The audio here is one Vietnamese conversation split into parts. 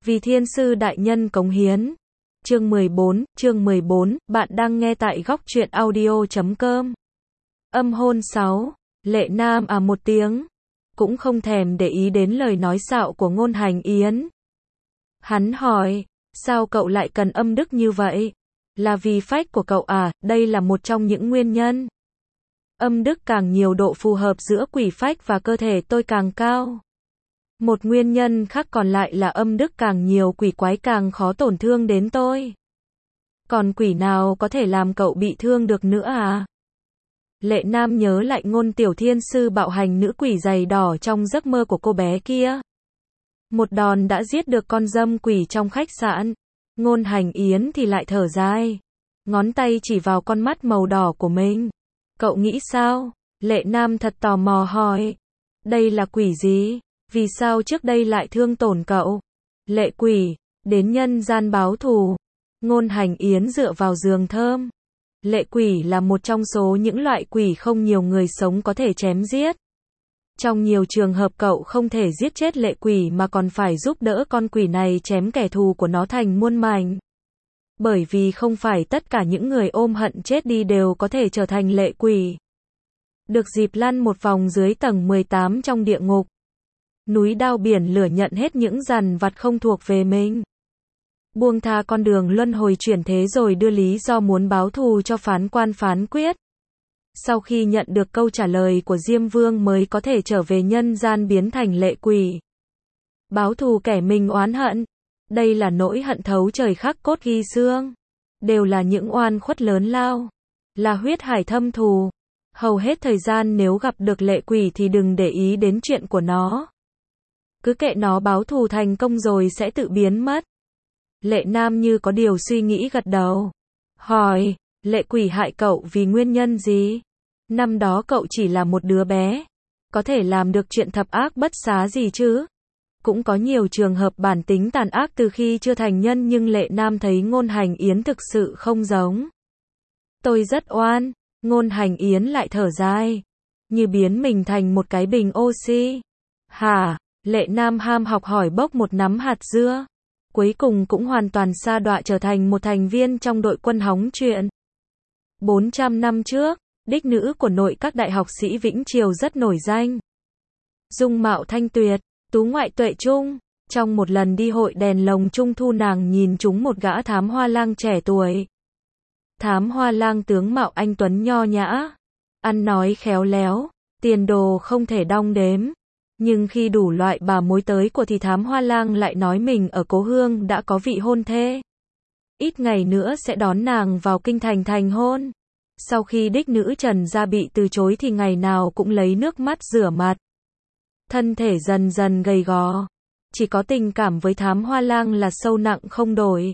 Vì thiên sư đại nhân cống hiến. Chương 14, bạn đang nghe tại góc truyện audio.com. Âm hôn 6, Lệ Nam à một tiếng, cũng không thèm để ý đến lời nói xạo của Ngôn Hành Yến. Hắn hỏi, sao cậu lại cần âm đức như vậy? Là vì phách của cậu à? Đây là một trong những nguyên nhân. Âm đức càng nhiều độ phù hợp giữa quỷ phách và cơ thể tôi càng cao. Một nguyên nhân khác còn lại là âm đức càng nhiều quỷ quái càng khó tổn thương đến tôi. Còn quỷ nào có thể làm cậu bị thương được nữa à? Lệ Nam nhớ lại Ngôn tiểu thiên sư bạo hành nữ quỷ giày đỏ trong giấc mơ của cô bé kia. Một đòn đã giết được con dâm quỷ trong khách sạn. Ngôn Hành Yến thì lại thở dài. Ngón tay chỉ vào con mắt màu đỏ của mình. Cậu nghĩ sao? Lệ Nam thật tò mò hỏi. Đây là quỷ gì? Vì sao trước đây lại thương tổn cậu? Lệ quỷ, đến nhân gian báo thù. Ngôn Hành Yến dựa vào giường thơm. Lệ quỷ là một trong số những loại quỷ không nhiều người sống có thể chém giết. Trong nhiều trường hợp cậu không thể giết chết lệ quỷ mà còn phải giúp đỡ con quỷ này chém kẻ thù của nó thành muôn mảnh. Bởi vì không phải tất cả những người ôm hận chết đi đều có thể trở thành lệ quỷ. Được dịp lăn một vòng dưới tầng 18 trong địa ngục. Núi đao biển lửa nhận hết những dằn vặt không thuộc về mình. Buông tha con đường luân hồi chuyển thế rồi đưa lý do muốn báo thù cho phán quan phán quyết. Sau khi nhận được câu trả lời của Diêm Vương mới có thể trở về nhân gian biến thành lệ quỷ. Báo thù kẻ mình oán hận. Đây là nỗi hận thấu trời khắc cốt ghi xương. Đều là những oan khuất lớn lao. Là huyết hải thâm thù. Hầu hết thời gian nếu gặp được lệ quỷ thì đừng để ý đến chuyện của nó. Cứ kệ nó báo thù thành công rồi sẽ tự biến mất. Lệ Nam như có điều suy nghĩ gật đầu. Hỏi, lệ quỷ hại cậu vì nguyên nhân gì? Năm đó cậu chỉ là một đứa bé. Có thể làm được chuyện thập ác bất xá gì chứ? Cũng có nhiều trường hợp bản tính tàn ác từ khi chưa thành nhân nhưng Lệ Nam thấy Ngôn Hành Yến thực sự không giống. Tôi rất oan. Ngôn Hành Yến lại thở dài. Như biến mình thành một cái bình oxy. Hả? Lệ Nam ham học hỏi bốc một nắm hạt dưa. Cuối cùng cũng hoàn toàn sa đọa trở thành một thành viên trong đội quân hóng chuyện. 400 năm trước, đích nữ của nội các đại học sĩ Vĩnh Triều rất nổi danh. Dung mạo thanh tuyệt, tú ngoại tuệ trung. Trong một lần đi hội đèn lồng trung thu nàng nhìn trúng một gã thám hoa lang trẻ tuổi. Thám hoa lang tướng mạo anh tuấn nho nhã, ăn nói khéo léo, tiền đồ không thể đong đếm. Nhưng khi đủ loại bà mối tới của thì thám hoa lang lại nói mình ở cố hương đã có vị hôn thê. Ít ngày nữa sẽ đón nàng vào kinh thành thành hôn. Sau khi đích nữ Trần gia bị từ chối thì ngày nào cũng lấy nước mắt rửa mặt. Thân thể dần dần gầy gò. Chỉ có tình cảm với thám hoa lang là sâu nặng không đổi.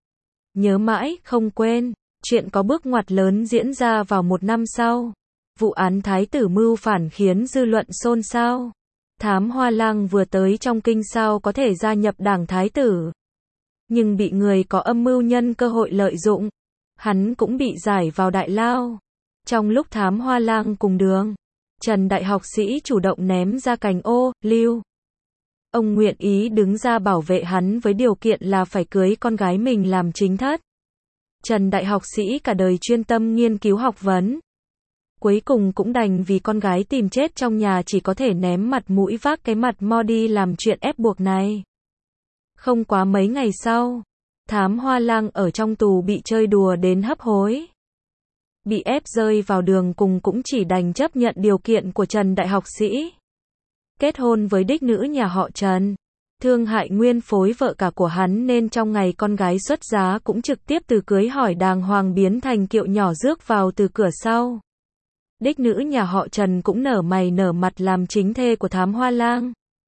Nhớ mãi, không quên. Chuyện có bước ngoặt lớn diễn ra vào một năm sau. Vụ án thái tử mưu phản khiến dư luận xôn xao. Thám hoa lang vừa tới trong kinh sao có thể gia nhập đảng thái tử. Nhưng bị người có âm mưu nhân cơ hội lợi dụng. Hắn cũng bị giải vào đại lao. Trong lúc thám hoa lang cùng đường, Trần đại học sĩ chủ động ném ra cành ô, liu. Ông nguyện ý đứng ra bảo vệ hắn với điều kiện là phải cưới con gái mình làm chính thất. Trần đại học sĩ cả đời chuyên tâm nghiên cứu học vấn. Cuối cùng cũng đành vì con gái tìm chết trong nhà chỉ có thể ném mặt mũi vác cái mặt mo đi làm chuyện ép buộc này. Không quá mấy ngày sau, thám hoa lang ở trong tù bị chơi đùa đến hấp hối. Bị ép rơi vào đường cùng cũng chỉ đành chấp nhận điều kiện của Trần đại học sĩ. Kết hôn với đích nữ nhà họ Trần. Thương hại nguyên phối vợ cả của hắn nên trong ngày con gái xuất giá cũng trực tiếp từ cưới hỏi đàng hoàng biến thành kiệu nhỏ rước vào từ cửa sau. Đích nữ nhà họ Trần cũng nở mày nở mặt làm chính thê của thám hoa lang.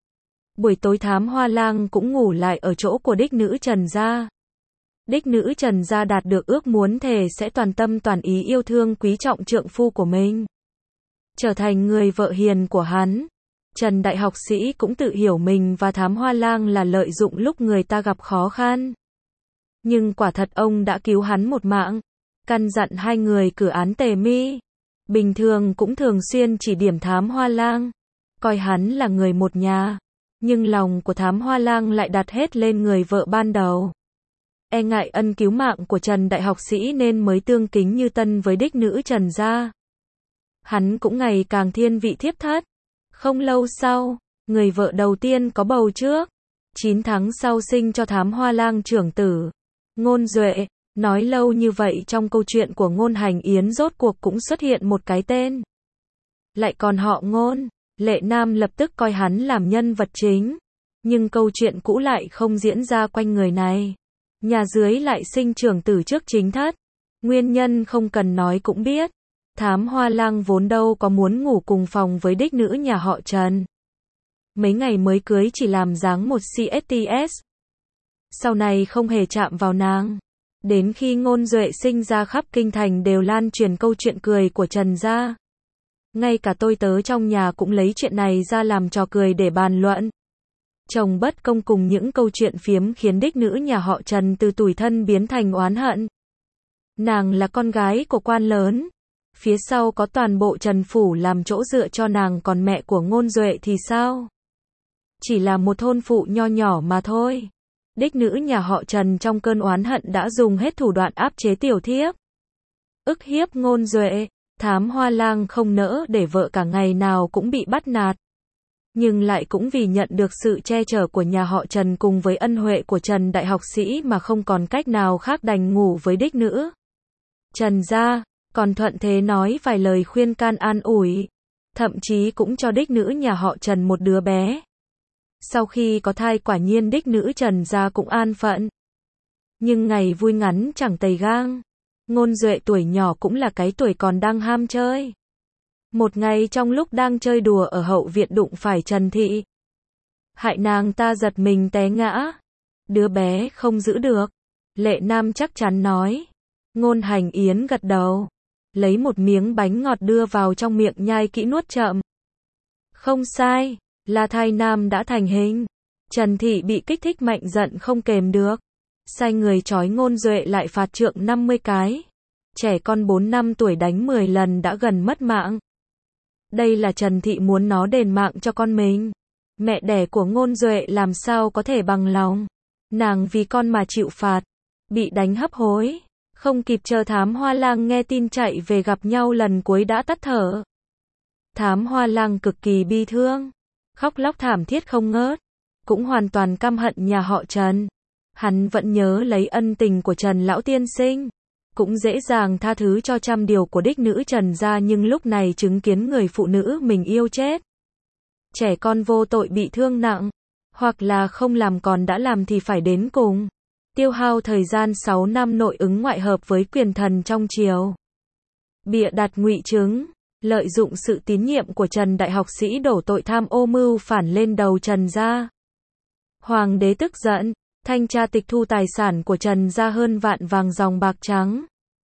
Buổi tối thám hoa lang cũng ngủ lại ở chỗ của đích nữ Trần gia. Đích nữ Trần gia đạt được ước muốn thề sẽ toàn tâm toàn ý yêu thương quý trọng trượng phu của mình. Trở thành người vợ hiền của hắn. Trần đại học sĩ cũng tự hiểu mình và thám hoa lang là lợi dụng lúc người ta gặp khó khăn. Nhưng quả thật ông đã cứu hắn một mạng. Căn dặn hai người cử án tề mi. Bình thường cũng thường xuyên chỉ điểm thám hoa lang. Coi hắn là người một nhà. Nhưng lòng của Thám Hoa Lang lại đặt hết lên người vợ ban đầu. E ngại ân cứu mạng của Trần đại học sĩ nên mới tương kính như tân với đích nữ Trần gia. Hắn cũng ngày càng thiên vị thiếp thất. Không lâu sau, người vợ đầu tiên có bầu trước. 9 tháng sau sinh cho Thám Hoa Lang trưởng tử. Ngôn Duệ. Nói lâu như vậy trong câu chuyện của Ngôn Hành Yến rốt cuộc cũng xuất hiện một cái tên. Lại còn họ Ngôn. Lệ Nam lập tức coi hắn làm nhân vật chính. Nhưng câu chuyện cũ lại không diễn ra quanh người này. Nhà dưới lại sinh trưởng tử trước chính thất. Nguyên nhân không cần nói cũng biết. Thám Hoa Lang vốn đâu có muốn ngủ cùng phòng với đích nữ nhà họ Trần. Mấy ngày mới cưới chỉ làm dáng một CSTS. Sau này không hề chạm vào nàng. Đến khi Ngôn Duệ sinh ra khắp kinh thành đều lan truyền câu chuyện cười của Trần gia. Ngay cả tôi tớ trong nhà cũng lấy chuyện này ra làm trò cười để bàn luận. Chồng bất công cùng những câu chuyện phiếm khiến đích nữ nhà họ Trần từ tủi thân biến thành oán hận. Nàng là con gái của quan lớn. Phía sau có toàn bộ Trần phủ làm chỗ dựa cho nàng, còn mẹ của Ngôn Duệ thì sao? Chỉ là một thôn phụ nho nhỏ mà thôi. Đích nữ nhà họ Trần trong cơn oán hận đã dùng hết thủ đoạn áp chế tiểu thiếp. Ức hiếp Ngôn Duệ. Thám Hoa Lang không nỡ để vợ cả ngày nào cũng bị bắt nạt. Nhưng lại cũng vì nhận được sự che chở của nhà họ Trần cùng với ân huệ của Trần đại học sĩ mà không còn cách nào khác đành ngủ với đích nữ Trần gia, còn thuận thế nói vài lời khuyên can an ủi. Thậm chí cũng cho đích nữ nhà họ Trần một đứa bé. Sau khi có thai quả nhiên đích nữ Trần gia cũng an phận. Nhưng ngày vui ngắn chẳng tày gang. Ngôn Duệ tuổi nhỏ cũng là cái tuổi còn đang ham chơi. Một ngày trong lúc đang chơi đùa ở hậu viện đụng phải Trần Thị. Hại nàng ta giật mình té ngã. Đứa bé không giữ được. Lệ Nam chắc chắn nói. Ngôn Hành Yến gật đầu. Lấy một miếng bánh ngọt đưa vào trong miệng nhai kỹ nuốt chậm. Không sai, là thai nam đã thành hình. Trần Thị bị kích thích mạnh giận không kềm được. Sai người trói Ngôn Duệ lại phạt trượng 50 cái. Trẻ con 4 năm tuổi đánh 10 lần đã gần mất mạng. Đây là Trần Thị muốn nó đền mạng cho con mình. Mẹ đẻ của Ngôn Duệ làm sao có thể bằng lòng. Nàng vì con mà chịu phạt. Bị đánh hấp hối. Không kịp chờ Thám Hoa Lang nghe tin chạy về gặp nhau lần cuối đã tắt thở. Thám Hoa Lang cực kỳ bi thương. Khóc lóc thảm thiết không ngớt. Cũng hoàn toàn căm hận nhà họ Trần. Hắn vẫn nhớ lấy ân tình của Trần lão tiên sinh. Cũng dễ dàng tha thứ cho trăm điều của đích nữ Trần gia, nhưng lúc này chứng kiến người phụ nữ mình yêu chết. Trẻ con vô tội bị thương nặng. Hoặc là không làm còn đã làm thì phải đến cùng. Tiêu hao thời gian 6 năm nội ứng ngoại hợp với quyền thần trong triều. Bịa đặt ngụy chứng. Lợi dụng sự tín nhiệm của Trần đại học sĩ đổ tội tham ô mưu phản lên đầu Trần gia. Hoàng đế tức giận. Thanh tra tịch thu tài sản của Trần gia hơn vạn vàng dòng bạc trắng.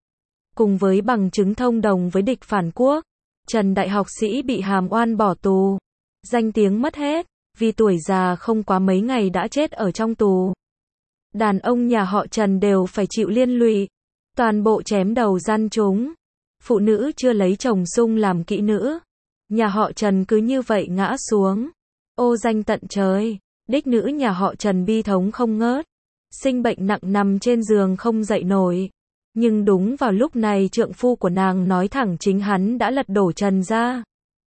Cùng với bằng chứng thông đồng với địch phản quốc, Trần đại học sĩ bị hàm oan bỏ tù. Danh tiếng mất hết, vì tuổi già không quá mấy ngày đã chết ở trong tù. Đàn ông nhà họ Trần đều phải chịu liên lụy. Toàn bộ chém đầu gian chúng. Phụ nữ chưa lấy chồng sung làm kỹ nữ. Nhà họ Trần cứ như vậy ngã xuống. Ô danh tận trời. Đích nữ nhà họ Trần bi thống không ngớt. Sinh bệnh nặng nằm trên giường không dậy nổi. Nhưng đúng vào lúc này trượng phu của nàng nói thẳng chính hắn đã lật đổ Trần gia.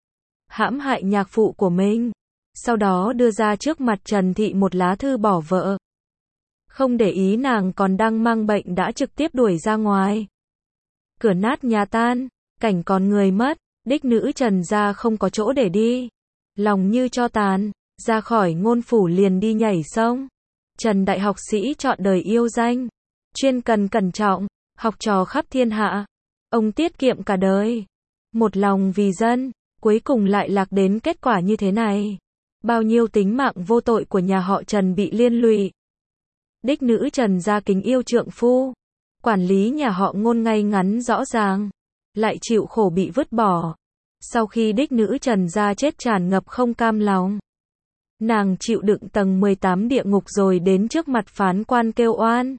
Hãm hại nhạc phụ của mình. Sau đó đưa ra trước mặt Trần Thị một lá thư bỏ vợ. Không để ý nàng còn đang mang bệnh đã trực tiếp đuổi ra ngoài. Cửa nát nhà tan, cảnh còn người mất, đích nữ Trần gia không có chỗ để đi. Lòng như tro tàn, ra khỏi Ngôn phủ liền đi nhảy sông. Trần đại học sĩ chọn đời yêu danh, chuyên cần cẩn trọng, học trò khắp thiên hạ. Ông tiết kiệm cả đời, một lòng vì dân, cuối cùng lại lạc đến kết quả như thế này. Bao nhiêu tính mạng vô tội của nhà họ Trần bị liên lụy. Đích nữ Trần gia kính yêu trượng phu, quản lý nhà họ Ngôn ngay ngắn rõ ràng, lại chịu khổ bị vứt bỏ. Sau khi đích nữ Trần gia chết tràn ngập không cam lòng. Nàng chịu đựng tầng 18 địa ngục rồi đến trước mặt phán quan kêu oan.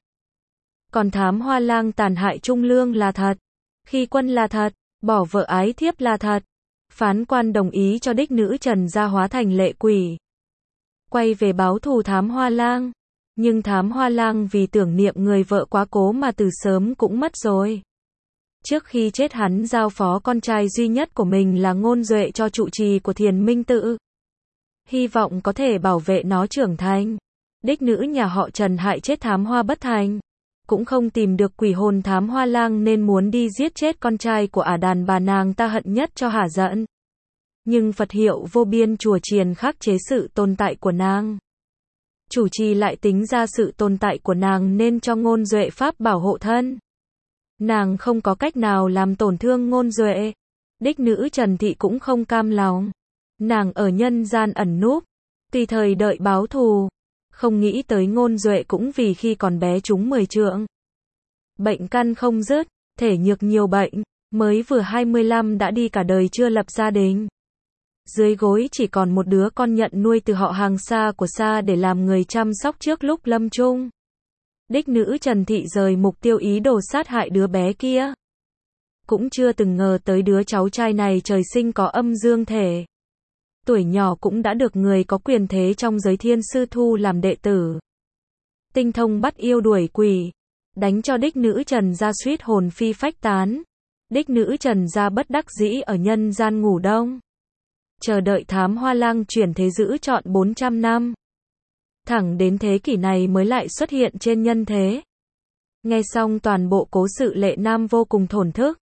Còn Thám Hoa Lang tàn hại trung lương là thật. Khi quân là thật, bỏ vợ ái thiếp là thật. Phán quan đồng ý cho đích nữ Trần gia hóa thành lệ quỷ. quay về báo thù Thám Hoa Lang. Nhưng Thám Hoa Lang vì tưởng niệm người vợ quá cố mà từ sớm cũng mất rồi. Trước khi chết hắn giao phó con trai duy nhất của mình là Ngôn Duệ cho trụ trì của Thiền Minh Tự. Hy vọng có thể bảo vệ nó trưởng thành. Đích nữ nhà họ Trần hại chết Thám Hoa bất thành. Cũng không tìm được quỷ hồn Thám Hoa Lang nên muốn đi giết chết con trai của đàn bà nàng ta hận nhất cho hả giận. Nhưng Phật hiệu vô biên chùa chiền khắc chế sự tồn tại của nàng. Chủ trì lại tính ra sự tồn tại của nàng nên cho Ngôn Duệ pháp bảo hộ thân. Nàng không có cách nào làm tổn thương Ngôn Duệ. Đích nữ Trần Thị cũng không cam lòng. Nàng ở nhân gian ẩn núp, tùy thời đợi báo thù. Không nghĩ tới Ngôn Duệ cũng vì khi còn bé trúng 10 trượng. Bệnh căn không dứt, thể nhược nhiều bệnh, mới vừa 25 đã đi cả đời chưa lập gia đình. Dưới gối chỉ còn một đứa con nhận nuôi từ họ hàng xa của xa để làm người chăm sóc trước lúc lâm chung. Đích nữ Trần Thị rời mục tiêu ý đồ sát hại đứa bé kia. Cũng chưa từng ngờ tới đứa cháu trai này trời sinh có âm dương thể. Tuổi nhỏ cũng đã được người có quyền thế trong giới thiên sư thu làm đệ tử. Tinh thông bắt yêu đuổi quỷ, đánh cho đích nữ Trần gia suýt hồn phi phách tán. Đích nữ Trần gia bất đắc dĩ ở nhân gian ngủ đông. Chờ đợi Thám Hoa Lang chuyển thế giữ trọn 400 năm. Thẳng đến thế kỷ này mới lại xuất hiện trên nhân thế. Nghe xong toàn bộ cố sự Lệ Nam vô cùng thổn thức.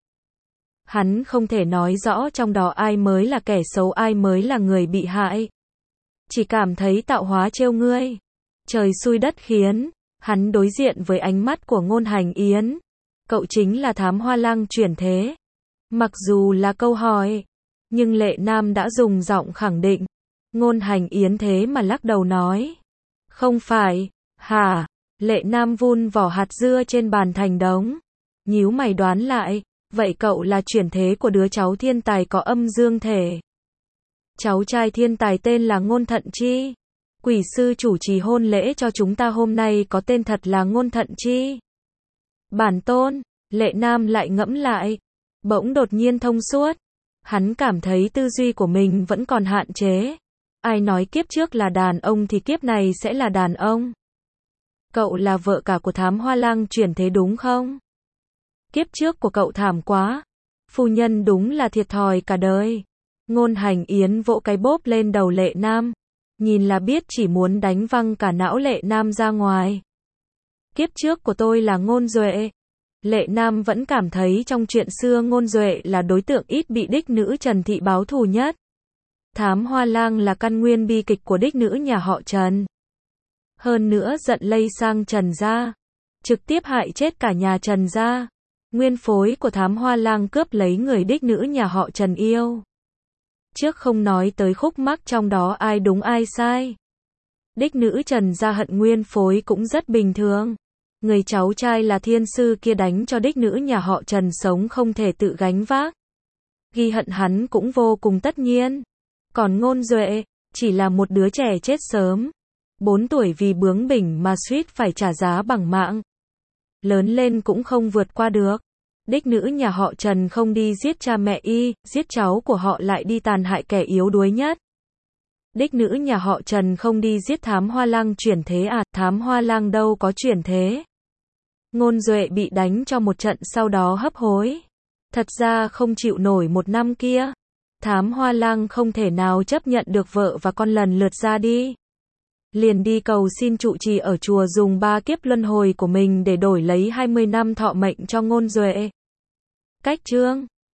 Hắn không thể nói rõ trong đó ai mới là kẻ xấu ai mới là người bị hại. Chỉ cảm thấy tạo hóa trêu ngươi. Trời xui đất khiến. Hắn đối diện với ánh mắt của Ngôn Hành Yến. Cậu chính là Thám Hoa Lang chuyển thế. Mặc dù là câu hỏi. Nhưng Lệ Nam đã dùng giọng khẳng định. Ngôn Hành Yến thế mà lắc đầu nói. Không phải, hả? Lệ Nam vun vỏ hạt dưa trên bàn thành đống. Nhíu mày đoán lại. Vậy cậu là chuyển thế của đứa cháu thiên tài có âm dương thể. Cháu trai thiên tài tên là Ngôn Thận Chi. Quỷ sư chủ trì hôn lễ cho chúng ta hôm nay có tên thật là Ngôn Thận Chi. Bản tôn, Lệ Nam lại ngẫm lại. Bỗng đột nhiên thông suốt. Hắn cảm thấy tư duy của mình vẫn còn hạn chế. Ai nói kiếp trước là đàn ông thì kiếp này sẽ là đàn ông. Cậu là vợ cả của Thám Hoa Lang chuyển thế đúng không? Kiếp trước của cậu thảm quá. Phu nhân đúng là thiệt thòi cả đời. Ngôn Hành Yến vỗ cái bóp lên đầu Lệ Nam. Nhìn là biết chỉ muốn đánh văng cả não Lệ Nam ra ngoài. Kiếp trước của tôi là Ngôn Duệ. Lệ Nam vẫn cảm thấy trong chuyện xưa Ngôn Duệ là đối tượng ít bị đích nữ Trần Thị báo thù nhất. Thám Hoa Lang là căn nguyên bi kịch của đích nữ nhà họ Trần. Hơn nữa giận lây sang Trần gia. Trực tiếp hại chết cả nhà Trần gia. Nguyên phối của Thám Hoa Lang cướp lấy người đích nữ nhà họ Trần yêu. Trước không nói tới khúc mắc trong đó ai đúng ai sai. Đích nữ Trần gia hận nguyên phối cũng rất bình thường. Người cháu trai là thiên sư kia đánh cho đích nữ nhà họ Trần sống không thể tự gánh vác. Ghi hận hắn cũng vô cùng tất nhiên. Còn Ngôn Duệ, chỉ là một đứa trẻ chết sớm. 4 tuổi vì bướng bỉnh mà suýt phải trả giá bằng mạng. Lớn lên cũng không vượt qua được. Đích nữ nhà họ Trần không đi giết cha mẹ y, giết cháu của họ lại đi tàn hại kẻ yếu đuối nhất. Đích nữ nhà họ Trần không đi giết Thám Hoa Lang chuyển thế à, Thám Hoa Lang đâu có chuyển thế. Ngôn Duệ bị đánh cho một trận sau đó hấp hối. Thật ra không chịu nổi một năm kia. Thám Hoa Lang không thể nào chấp nhận được vợ và con lần lượt ra đi. Liền đi cầu xin trụ trì ở chùa dùng 3 kiếp luân hồi của mình để đổi lấy 20 năm thọ mệnh cho Ngôn Duệ. Cách chương